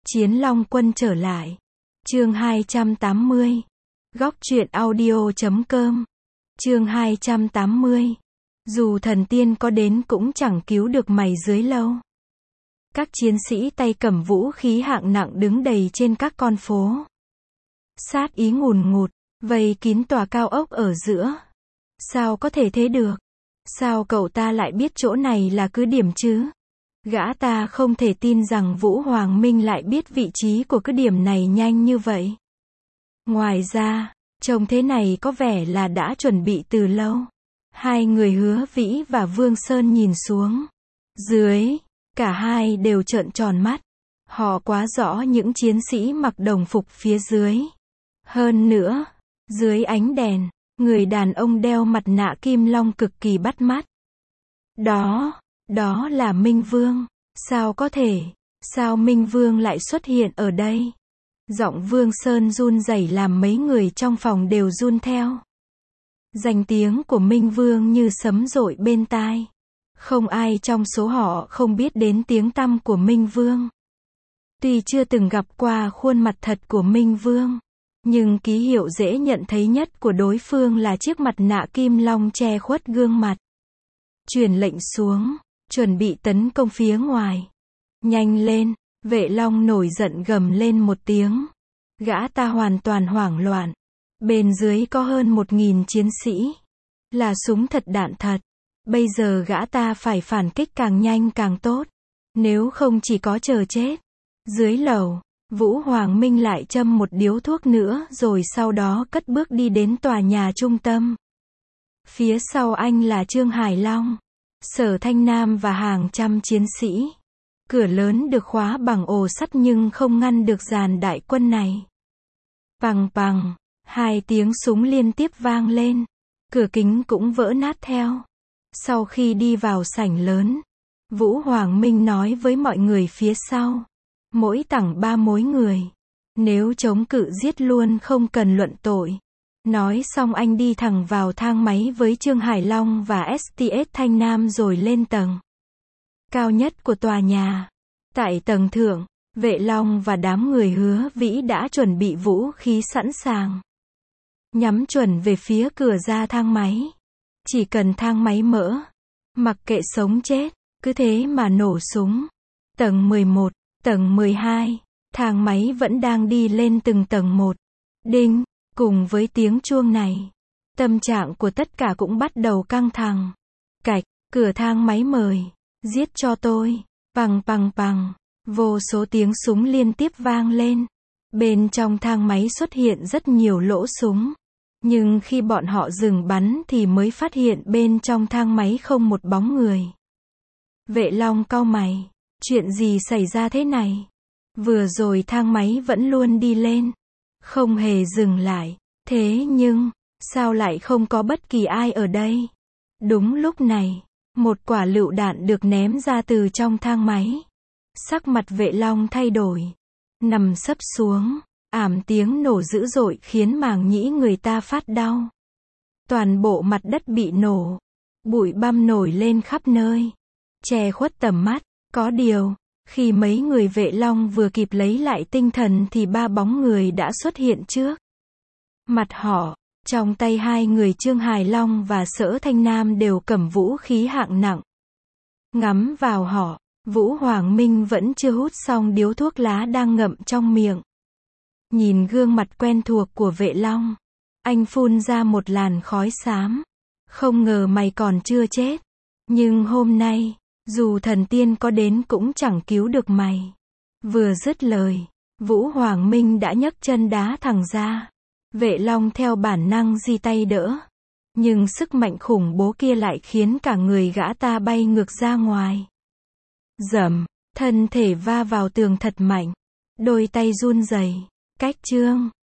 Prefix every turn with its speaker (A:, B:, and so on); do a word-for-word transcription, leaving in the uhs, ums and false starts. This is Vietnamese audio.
A: Chiến Long Quân trở lại. Chương hai trăm tám mươi. Góc truyện audio chấm com. Chương hai trăm tám mươi. Dù thần tiên có đến cũng chẳng cứu được mày dưới lâu. Các chiến sĩ tay cầm vũ khí hạng nặng đứng đầy trên các con phố. Sát ý ngùn ngụt, vây kín tòa cao ốc ở giữa. Sao có thể thế được? Sao cậu ta lại biết chỗ này là cứ điểm chứ? Gã ta không thể tin rằng Vũ Hoàng Minh lại biết vị trí của cứ điểm này nhanh như vậy. Ngoài ra, trông thế này có vẻ là đã chuẩn bị từ lâu. Hai người Hứa Vĩ và Vương Sơn nhìn xuống. Dưới, cả hai đều trợn tròn mắt. Họ quá rõ những chiến sĩ mặc đồng phục phía dưới. Hơn nữa, dưới ánh đèn, người đàn ông đeo mặt nạ kim long cực kỳ bắt mắt. Đó, đó là Minh Vương. Sao có thể? Sao Minh Vương lại xuất hiện ở đây? Giọng Vương Sơn run rẩy làm mấy người trong phòng đều run theo. Danh tiếng của Minh Vương như sấm dội bên tai. Không ai trong số họ không biết đến tiếng tăm của Minh Vương. Tuy chưa từng gặp qua khuôn mặt thật của Minh Vương, nhưng ký hiệu dễ nhận thấy nhất của đối phương là chiếc mặt nạ kim long che khuất gương mặt. Truyền lệnh xuống, chuẩn bị tấn công phía ngoài. Nhanh lên, Vệ Long nổi giận gầm lên một tiếng. Gã ta hoàn toàn hoảng loạn. Bên dưới có hơn một nghìn chiến sĩ. Là súng thật đạn thật. Bây giờ gã ta phải phản kích càng nhanh càng tốt. Nếu không chỉ có chờ chết. Dưới lầu, Vũ Hoàng Minh lại châm một điếu thuốc nữa rồi sau đó cất bước đi đến tòa nhà trung tâm. Phía sau anh là Trương Hải Long, Sở Thanh Nam và hàng trăm chiến sĩ. Cửa lớn được khóa bằng ổ sắt nhưng không ngăn được dàn đại quân này. Pằng pằng, hai tiếng súng liên tiếp vang lên. Cửa kính cũng vỡ nát theo. Sau khi đi vào sảnh lớn, Vũ Hoàng Minh nói với mọi người phía sau. Mỗi tẳng ba mối người. Nếu chống cự giết luôn không cần luận tội. Nói xong anh đi thẳng vào thang máy với Trương Hải Long và ét tê ét Thanh Nam rồi lên tầng cao nhất của tòa nhà. Tại tầng thượng, Vệ Long và đám người Hứa Vĩ đã chuẩn bị vũ khí sẵn sàng. Nhắm chuẩn về phía cửa ra thang máy. Chỉ cần thang máy mở, mặc kệ sống chết, cứ thế mà nổ súng. Tầng mười một, tầng mười hai, thang máy vẫn đang đi lên từng tầng một. Đinh, cùng với tiếng chuông này, tâm trạng của tất cả cũng bắt đầu căng thẳng. Cạch, cửa thang máy mời. Giết cho tôi. Pằng pằng pằng. Vô số tiếng súng liên tiếp vang lên. Bên trong thang máy xuất hiện rất nhiều lỗ súng. Nhưng khi bọn họ dừng bắn thì mới phát hiện bên trong thang máy không một bóng người. Vệ Long cau mày. Chuyện gì xảy ra thế này? Vừa rồi thang máy vẫn luôn đi lên. Không hề dừng lại. Thế nhưng, sao lại không có bất kỳ ai ở đây? Đúng lúc này, một quả lựu đạn được ném ra từ trong thang máy. Sắc mặt Vệ Long thay đổi. Nằm sấp xuống. Ảm tiếng nổ dữ dội khiến màng nhĩ người ta phát đau. Toàn bộ mặt đất bị nổ. Bụi băm nổi lên khắp nơi. Che khuất tầm mắt. Có điều, khi mấy người Vệ Long vừa kịp lấy lại tinh thần thì ba bóng người đã xuất hiện trước mặt họ. Trong tay hai người Trương Hải Long và Sở Thanh Nam đều cầm vũ khí hạng nặng. Ngắm vào họ, Vũ Hoàng Minh vẫn chưa hút xong điếu thuốc lá đang ngậm trong miệng. Nhìn gương mặt quen thuộc của Vệ Long, anh phun ra một làn khói xám. Không ngờ mày còn chưa chết. Nhưng hôm nay, dù thần tiên có đến cũng chẳng cứu được mày. Vừa dứt lời, Vũ Hoàng Minh đã nhấc chân đá thẳng ra. Vệ Long theo bản năng giơ tay đỡ. Nhưng sức mạnh khủng bố kia lại khiến cả người gã ta bay ngược ra ngoài. Dầm, thân thể va vào tường thật mạnh. Đôi tay run rẩy. Cách Trương